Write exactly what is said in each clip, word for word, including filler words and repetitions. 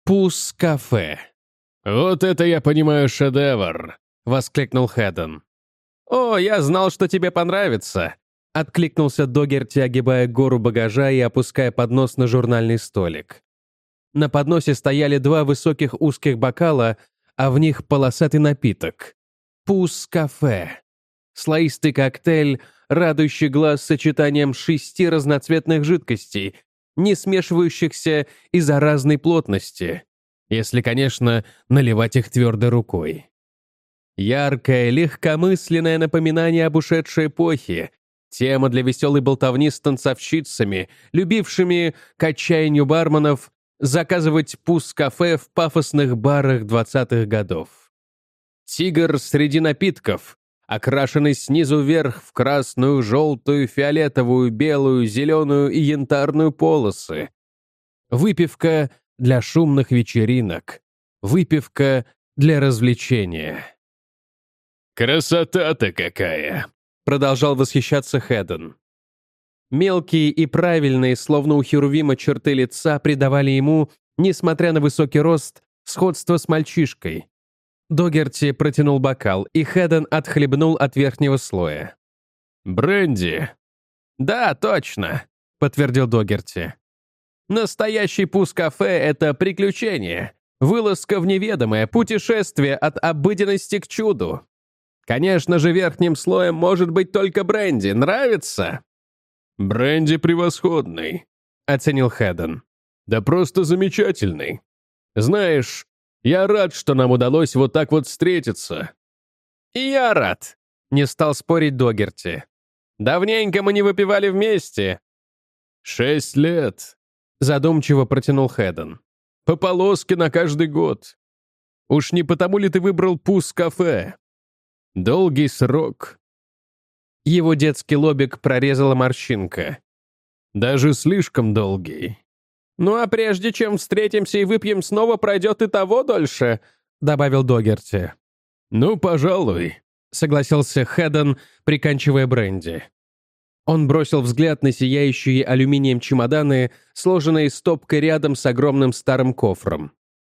Пус-кафе. «Вот это я понимаю шедевр!» — воскликнул Хэдден. «О, я знал, что тебе понравится!» — откликнулся Догерти, огибая гору багажа и опуская поднос на журнальный столик. На подносе стояли два высоких узких бокала, а в них полосатый напиток. Пус-кафе. Слоистый коктейль, радующий глаз сочетанием шести разноцветных жидкостей, не смешивающихся из-за разной плотности, если, конечно, наливать их твердой рукой. Яркое, легкомысленное напоминание об ушедшей эпохе, тема для веселой болтовни с танцовщицами, любившими, к отчаянию барменов, заказывать пус-кафе в пафосных барах двадцатых годов. Тигр среди напитков, окрашенный снизу вверх в красную, желтую, фиолетовую, белую, зеленую и янтарную полосы. Выпивка для шумных вечеринок. Выпивка для развлечения. «Красота-то какая!» — продолжал восхищаться Хэдден. Мелкие и правильные, словно у Херувима, черты лица придавали ему, несмотря на высокий рост, сходство с мальчишкой. Догерти протянул бокал, и Хэдден отхлебнул от верхнего слоя. «Бренди!» «Да, точно», — подтвердил Догерти. «Настоящий пус-кафе — это приключение, вылазка в неведомое, путешествие от обыденности к чуду. Конечно же, верхним слоем может быть только бренди. Нравится?» «Бренди превосходный», — оценил Хэдден. «Да просто замечательный. Знаешь, я рад, что нам удалось вот так вот встретиться». «И я рад», — не стал спорить Догерти. «Давненько мы не выпивали вместе». «Шесть лет», — задумчиво протянул Хэдден. «По полоске на каждый год. Уж не потому ли ты выбрал пус-кафе? Долгий срок». Его детский лобик прорезала морщинка. «Даже слишком долгий». «Ну а прежде чем встретимся и выпьем снова, пройдет и того дольше», — добавил Догерти. «Ну, пожалуй», — согласился Хэдден, приканчивая бренди. Он бросил взгляд на сияющие алюминием чемоданы, сложенные стопкой рядом с огромным старым кофром.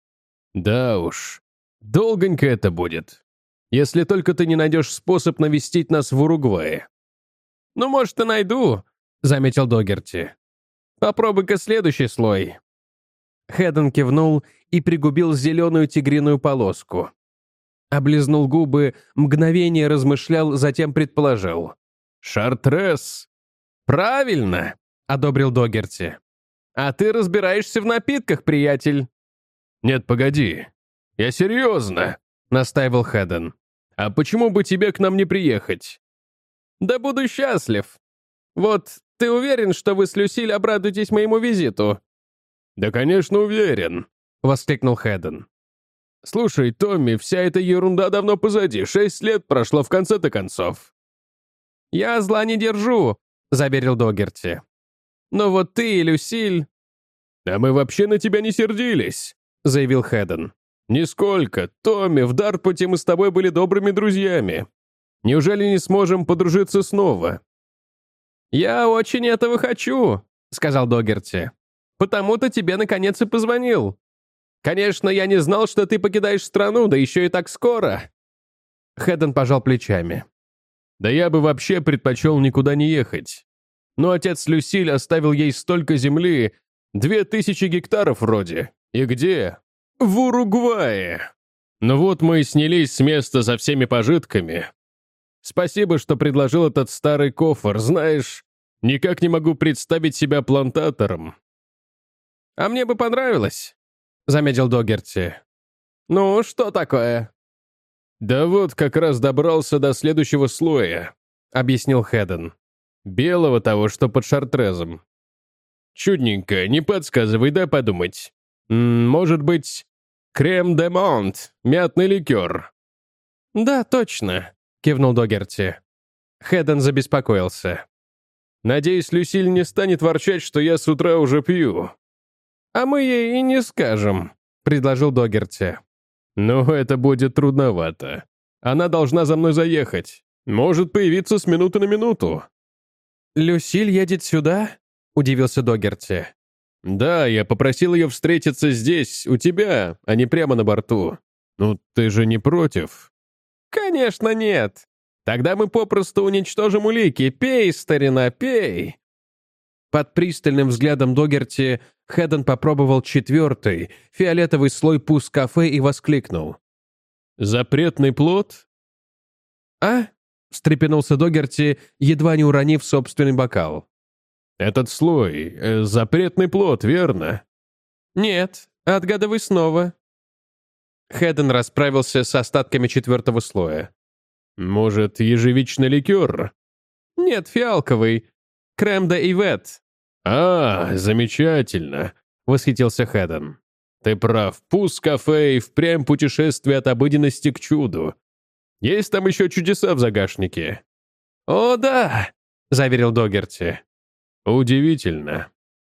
«Да уж, долгонько это будет, если только ты не найдешь способ навестить нас в Уругвае». «Ну, может, и найду», — заметил Догерти. «Попробуй-ка следующий слой». Хэдден кивнул и пригубил зеленую тигриную полоску. Облизнул губы, мгновение размышлял, затем предположил. «Шартрес». «Правильно», — одобрил Догерти. «А ты разбираешься в напитках, приятель». «Нет, погоди. Я серьезно», — настаивал Хэдден. «А почему бы тебе к нам не приехать?» «Да буду счастлив. Вот, ты уверен, что вы с Люсиль обрадуетесь моему визиту?» «Да, конечно, уверен», — воскликнул Хэдден. «Слушай, Томми, вся эта ерунда давно позади. Шесть лет прошло в конце-то концов». «Я зла не держу», — заверил Догерти. «Но вот ты и Люсиль...» «А мы вообще на тебя не сердились», — заявил Хэдден. «Нисколько. Томми, в Дарпоте мы с тобой были добрыми друзьями. Неужели не сможем подружиться снова?» «Я очень этого хочу», — сказал Догерти. «Потому-то тебе наконец и позвонил. Конечно, я не знал, что ты покидаешь страну, да еще и так скоро». Хэдден пожал плечами. «Да я бы вообще предпочел никуда не ехать. Но отец Люсиль оставил ей столько земли, две тысячи гектаров вроде. И где? В Уругвае. Ну вот мы и снялись с места за всеми пожитками. Спасибо, что предложил этот старый кофр. Знаешь, никак не могу представить себя плантатором». «А мне бы понравилось», — заметил Догерти. «Ну, что такое?» «Да вот как раз добрался до следующего слоя», — объяснил Хэдден. «Белого того, что под шартрезом. Чудненько, не подсказывай, дай подумать. М, может быть, крем-де-монт, мятный ликер». «Да, точно», — кивнул Догерти. Хэдден забеспокоился. «Надеюсь, Люсиль не станет ворчать, что я с утра уже пью». «А мы ей и не скажем», — предложил Догерти. «Ну, это будет трудновато. Она должна за мной заехать. Может появиться с минуты на минуту». «Люсиль едет сюда?» — удивился Догерти. Да, я попросил ее встретиться здесь, у тебя, а не прямо на борту. Ну, ты же не против? Конечно, нет. Тогда мы попросту уничтожим улики. Пей, старина, пей. Под пристальным взглядом Догерти Хэдден попробовал четвертый, фиолетовый слой пус-кафе и воскликнул. «Запретный плод?» «А?» — встрепенулся Догерти, едва не уронив собственный бокал. «Этот слой э, — запретный плод, верно?» «Нет, отгадывай снова». Хэдден расправился с остатками четвертого слоя. «Может, ежевичный ликер?» «Нет, фиалковый. Крем де ивет». «А, замечательно», — восхитился Хэдден. «Ты прав, пус-кафе и впрямь путешествие от обыденности к чуду. Есть там еще чудеса в загашнике». «О, да», — заверил Догерти. «Удивительно».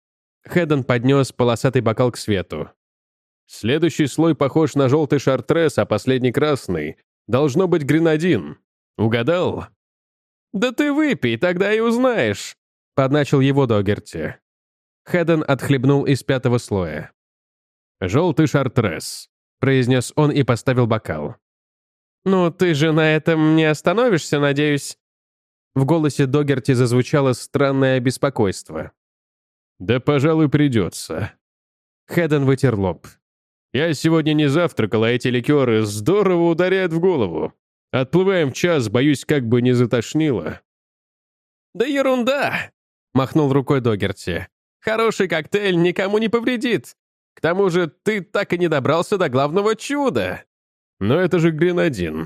Хэдден поднес полосатый бокал к свету. «Следующий слой похож на желтый шартрес, а последний красный. Должно быть гренадин. Угадал?» «Да ты выпей, тогда и узнаешь», — подначил его Догерти. Хэдден отхлебнул из пятого слоя. «Желтый шартрес», — произнес он и поставил бокал. «Ну, ты же на этом не остановишься, надеюсь?» В голосе Догерти зазвучало странное беспокойство. «Да, пожалуй, придется». Хэдден вытер лоб. «Я сегодня не завтракал, а эти ликеры здорово ударяют в голову. Отплываем в час, боюсь, как бы не затошнило». «Да ерунда!» — махнул рукой Догерти. «Хороший коктейль никому не повредит. К тому же ты так и не добрался до главного чуда». «Но это же гренадин».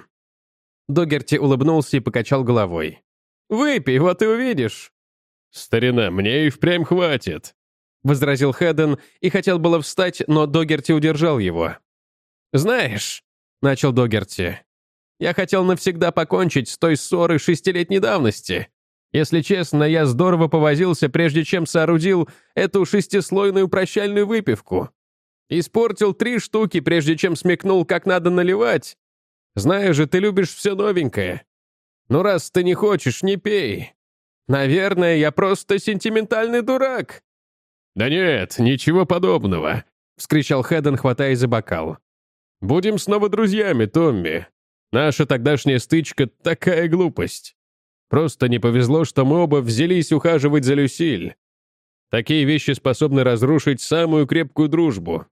Догерти улыбнулся и покачал головой. «Выпей, вот и увидишь». «Старина, мне и впрямь хватит», — возразил Хэдден и хотел было встать, но Догерти удержал его. «Знаешь», — начал Догерти, — «я хотел навсегда покончить с той ссорой шестилетней давности. Если честно, я здорово повозился, прежде чем соорудил эту шестислойную прощальную выпивку. Испортил три штуки, прежде чем смекнул, как надо наливать. Знаю же, ты любишь все новенькое. Ну, раз ты не хочешь, не пей. Наверное, я просто сентиментальный дурак». «Да нет, ничего подобного», — вскричал Хэдден, хватаясь за бокал. «Будем снова друзьями, Томми. Наша тогдашняя стычка — такая глупость. Просто не повезло, что мы оба взялись ухаживать за Люсиль. Такие вещи способны разрушить самую крепкую дружбу».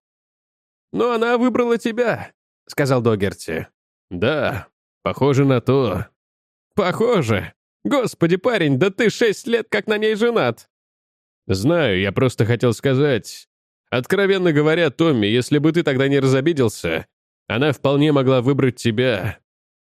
«Но она выбрала тебя», — сказал Догерти. «Да, похоже на то». «Похоже. Господи, парень, да ты шесть лет как на ней женат». «Знаю, я просто хотел сказать. Откровенно говоря, Томми, если бы ты тогда не разобиделся, она вполне могла выбрать тебя».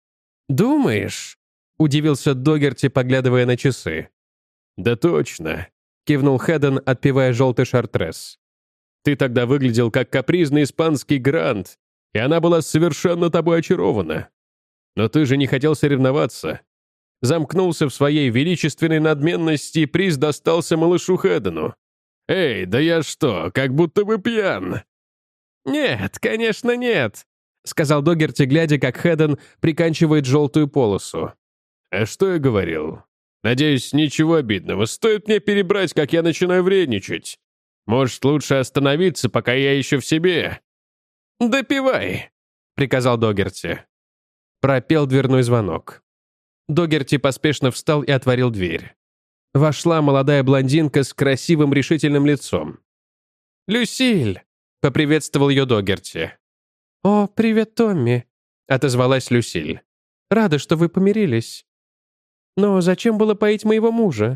«Думаешь?» — удивился Догерти, поглядывая на часы. «Да точно», — кивнул Хэдден, отпивая желтый шартрес. «Ты тогда выглядел как капризный испанский грант, и она была совершенно тобой очарована. Но ты же не хотел соревноваться. Замкнулся в своей величественной надменности, и приз достался малышу Хэддену. Эй, да я что, как будто бы пьян?» «Нет, конечно, нет», — сказал Догерти, глядя, как Хэдден приканчивает желтую полосу. «А что я говорил? Надеюсь, ничего обидного. Стоит мне перебрать, как я начинаю вредничать. Может, лучше остановиться, пока я еще в себе?» «Допивай», — приказал Догерти. Пропел дверной звонок. Догерти поспешно встал и отворил дверь. Вошла молодая блондинка с красивым решительным лицом. «Люсиль!» — поприветствовал ее Догерти. «О, привет, Томми!» — отозвалась Люсиль. «Рада, что вы помирились. Но зачем было поить моего мужа?»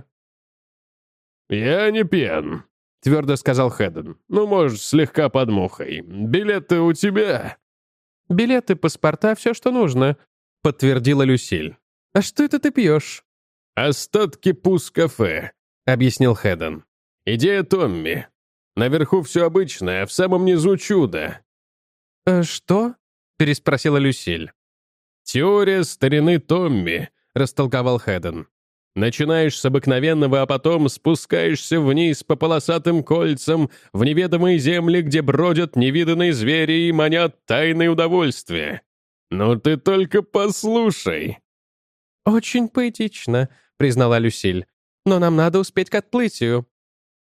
«Я не пьян», — твердо сказал Хэдден. «Ну, может, слегка под мухой. Билеты у тебя?» «Билеты, паспорта, все, что нужно», — подтвердила Люсиль. «А что это ты пьешь?» «Остатки пус-кафе», — объяснил Хэдден. «Идея Томми. Наверху все обычное, а в самом низу чудо». «Э, «Что?» — переспросила Люсиль. «Теория старины Томми», — растолковал Хэдден. «Начинаешь с обыкновенного, а потом спускаешься вниз по полосатым кольцам в неведомые земли, где бродят невиданные звери и манят тайные удовольствия. Ну ты только послушай». «Очень поэтично», — признала Люсиль. «Но нам надо успеть к отплытию».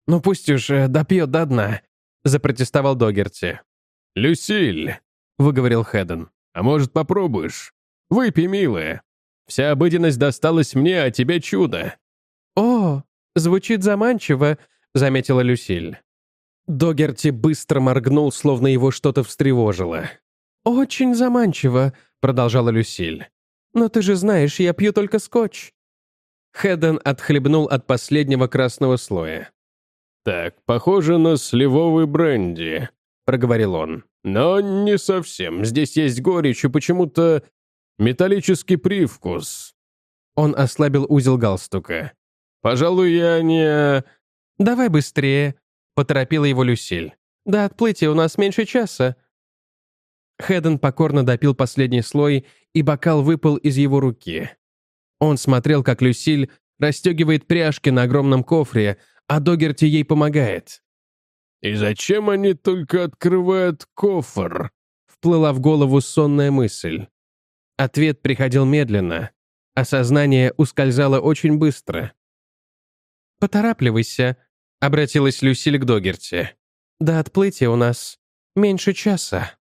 «Ну пусть уж э, допьет до дна», — запротестовал Догерти. «Люсиль», — выговорил Хэдден, — «а может, попробуешь? Выпей, милая. Вся обыденность досталась мне, а тебе чудо». «О, звучит заманчиво», — заметила Люсиль. Догерти быстро моргнул, словно его что-то встревожило. «Очень заманчиво», — продолжала Люсиль. «Но ты же знаешь, я пью только скотч». Хэдден отхлебнул от последнего красного слоя. «Так, похоже на сливовый бренди», — проговорил он. «Но не совсем. Здесь есть горечь и почему-то металлический привкус». Он ослабил узел галстука. «Пожалуй, я не...» «Давай быстрее», — поторопила его Люсиль. «До отплытия у нас меньше часа». Хэдден покорно допил последний слой, и бокал выпал из его руки. Он смотрел, как Люсиль расстегивает пряжки на огромном кофре, а Догерти ей помогает. «И зачем они только открывают кофр?» Вплыла в голову сонная мысль. Ответ приходил медленно, а сознание ускользало очень быстро. «Поторапливайся», — обратилась Люсиль к Догерти. «До отплытия у нас меньше часа».